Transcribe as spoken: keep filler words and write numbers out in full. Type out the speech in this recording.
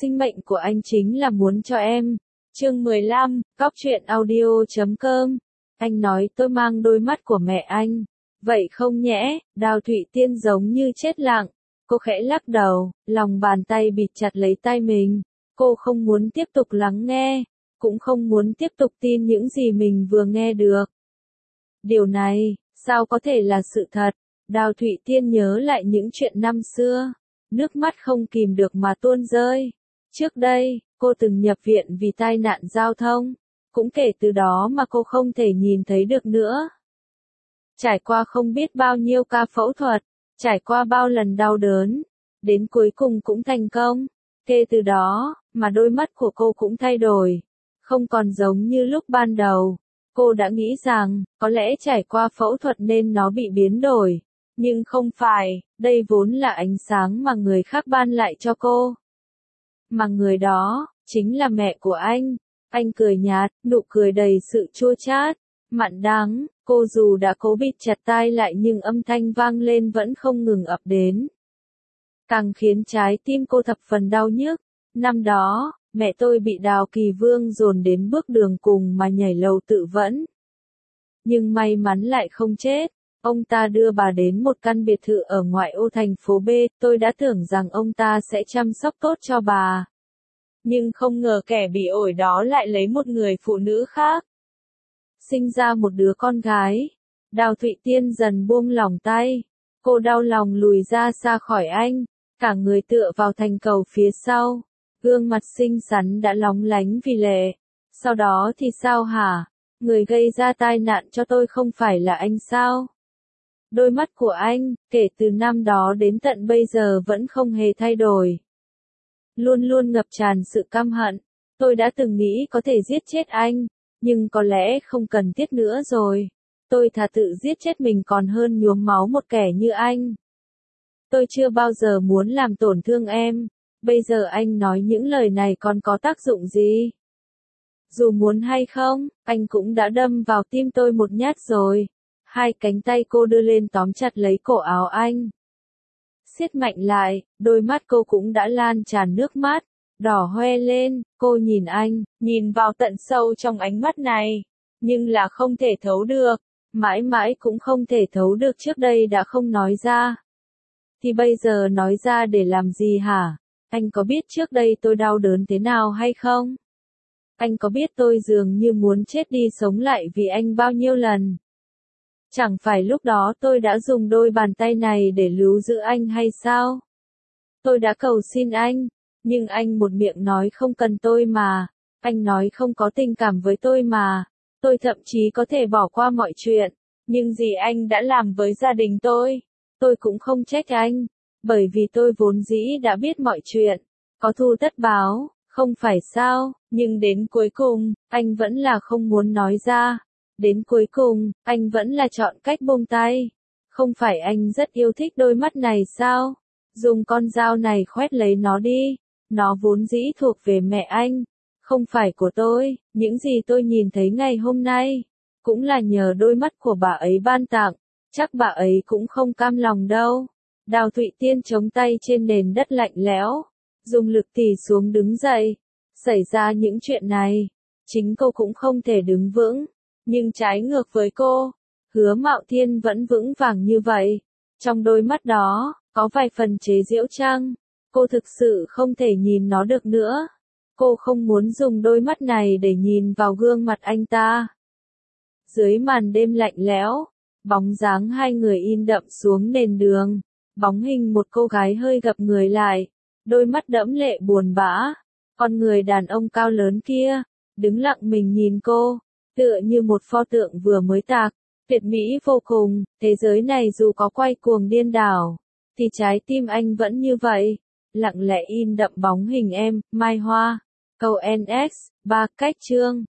sinh mệnh của anh chính là muốn cho em. Chương mười lăm, Cóc truyện audio chấm com. Anh nói tôi mang đôi mắt của mẹ anh. Vậy không nhẽ, Đào Thụy Tiên giống như chết lặng. Cô khẽ lắc đầu, lòng bàn tay bịt chặt lấy tay mình. Cô không muốn tiếp tục lắng nghe, cũng không muốn tiếp tục tin những gì mình vừa nghe được. Điều này, sao có thể là sự thật? Đào Thụy Tiên nhớ lại những chuyện năm xưa. Nước mắt không kìm được mà tuôn rơi. Trước đây, cô từng nhập viện vì tai nạn giao thông. Cũng kể từ đó mà cô không thể nhìn thấy được nữa. Trải qua không biết bao nhiêu ca phẫu thuật, trải qua bao lần đau đớn, đến cuối cùng cũng thành công. Kể từ đó, mà đôi mắt của cô cũng thay đổi. Không còn giống như lúc ban đầu. Cô đã nghĩ rằng, có lẽ trải qua phẫu thuật nên nó bị biến đổi. Nhưng không phải, đây vốn là ánh sáng mà người khác ban lại cho cô. Mà người đó, chính là mẹ của anh. Anh cười nhạt, nụ cười đầy sự chua chát, mặn đắng. Cô dù đã cố bịt chặt tai lại nhưng âm thanh vang lên vẫn không ngừng ập đến. Càng khiến trái tim cô thập phần đau nhức. Năm đó, mẹ tôi bị Đào Kỳ Vương dồn đến bước đường cùng mà nhảy lầu tự vẫn. Nhưng may mắn lại không chết. Ông ta đưa bà đến một căn biệt thự ở ngoại ô thành phố B, tôi đã tưởng rằng ông ta sẽ chăm sóc tốt cho bà. Nhưng không ngờ kẻ bị ổi đó lại lấy một người phụ nữ khác. Sinh ra một đứa con gái. Đào Thụy Tiên dần buông lỏng tay. Cô đau lòng lùi ra xa khỏi anh, cả người tựa vào thành cầu phía sau. Gương mặt xinh xắn đã lóng lánh vì lệ. Sau đó thì sao hả? Người gây ra tai nạn cho tôi không phải là anh sao? Đôi mắt của anh, kể từ năm đó đến tận bây giờ vẫn không hề thay đổi. Luôn luôn ngập tràn sự căm hận. Tôi đã từng nghĩ có thể giết chết anh, nhưng có lẽ không cần thiết nữa rồi. Tôi thà tự giết chết mình còn hơn nhuốm máu một kẻ như anh. Tôi chưa bao giờ muốn làm tổn thương em. Bây giờ anh nói những lời này còn có tác dụng gì? Dù muốn hay không, anh cũng đã đâm vào tim tôi một nhát rồi. Hai cánh tay cô đưa lên tóm chặt lấy cổ áo anh. Siết mạnh lại, đôi mắt cô cũng đã lan tràn nước mắt, đỏ hoe lên. Cô nhìn anh, nhìn vào tận sâu trong ánh mắt này, nhưng là không thể thấu được, mãi mãi cũng không thể thấu được. Trước đây đã không nói ra, thì bây giờ nói ra để làm gì hả? Anh có biết trước đây tôi đau đớn thế nào hay không? Anh có biết tôi dường như muốn chết đi sống lại vì anh bao nhiêu lần? Chẳng phải lúc đó tôi đã dùng đôi bàn tay này để lưu giữ anh hay sao? Tôi đã cầu xin anh, nhưng anh một miệng nói không cần tôi mà. Anh nói không có tình cảm với tôi mà. Tôi thậm chí có thể bỏ qua mọi chuyện. Nhưng gì anh đã làm với gia đình tôi, tôi cũng không trách anh. Bởi vì tôi vốn dĩ đã biết mọi chuyện. Có thù tất báo, không phải sao? Nhưng đến cuối cùng, anh vẫn là không muốn nói ra. Đến cuối cùng, anh vẫn là chọn cách buông tay. Không phải anh rất yêu thích đôi mắt này sao? Dùng con dao này khoét lấy nó đi. Nó vốn dĩ thuộc về mẹ anh, không phải của tôi. Những gì tôi nhìn thấy ngày hôm nay, cũng là nhờ đôi mắt của bà ấy ban tặng. Chắc bà ấy cũng không cam lòng đâu. Đào Thụy Tiên chống tay trên nền đất lạnh lẽo, dùng lực tì xuống đứng dậy. Xảy ra những chuyện này, chính cô cũng không thể đứng vững. Nhưng trái ngược với cô, Hứa Mạo Thiên vẫn vững vàng như vậy. Trong đôi mắt đó, có vài phần chế giễu chăng? Cô thực sự không thể nhìn nó được nữa. Cô không muốn dùng đôi mắt này để nhìn vào gương mặt anh ta. Dưới màn đêm lạnh lẽo, bóng dáng hai người in đậm xuống nền đường. Bóng hình một cô gái hơi gập người lại, đôi mắt đẫm lệ buồn bã. Con người đàn ông cao lớn kia, đứng lặng mình nhìn cô, tựa như một pho tượng vừa mới tạc, tuyệt mỹ vô cùng. Thế giới này dù có quay cuồng điên đảo, thì trái tim anh vẫn như vậy, lặng lẽ in đậm bóng hình em, Mai Hoa. Câu en ích, ba cách chương.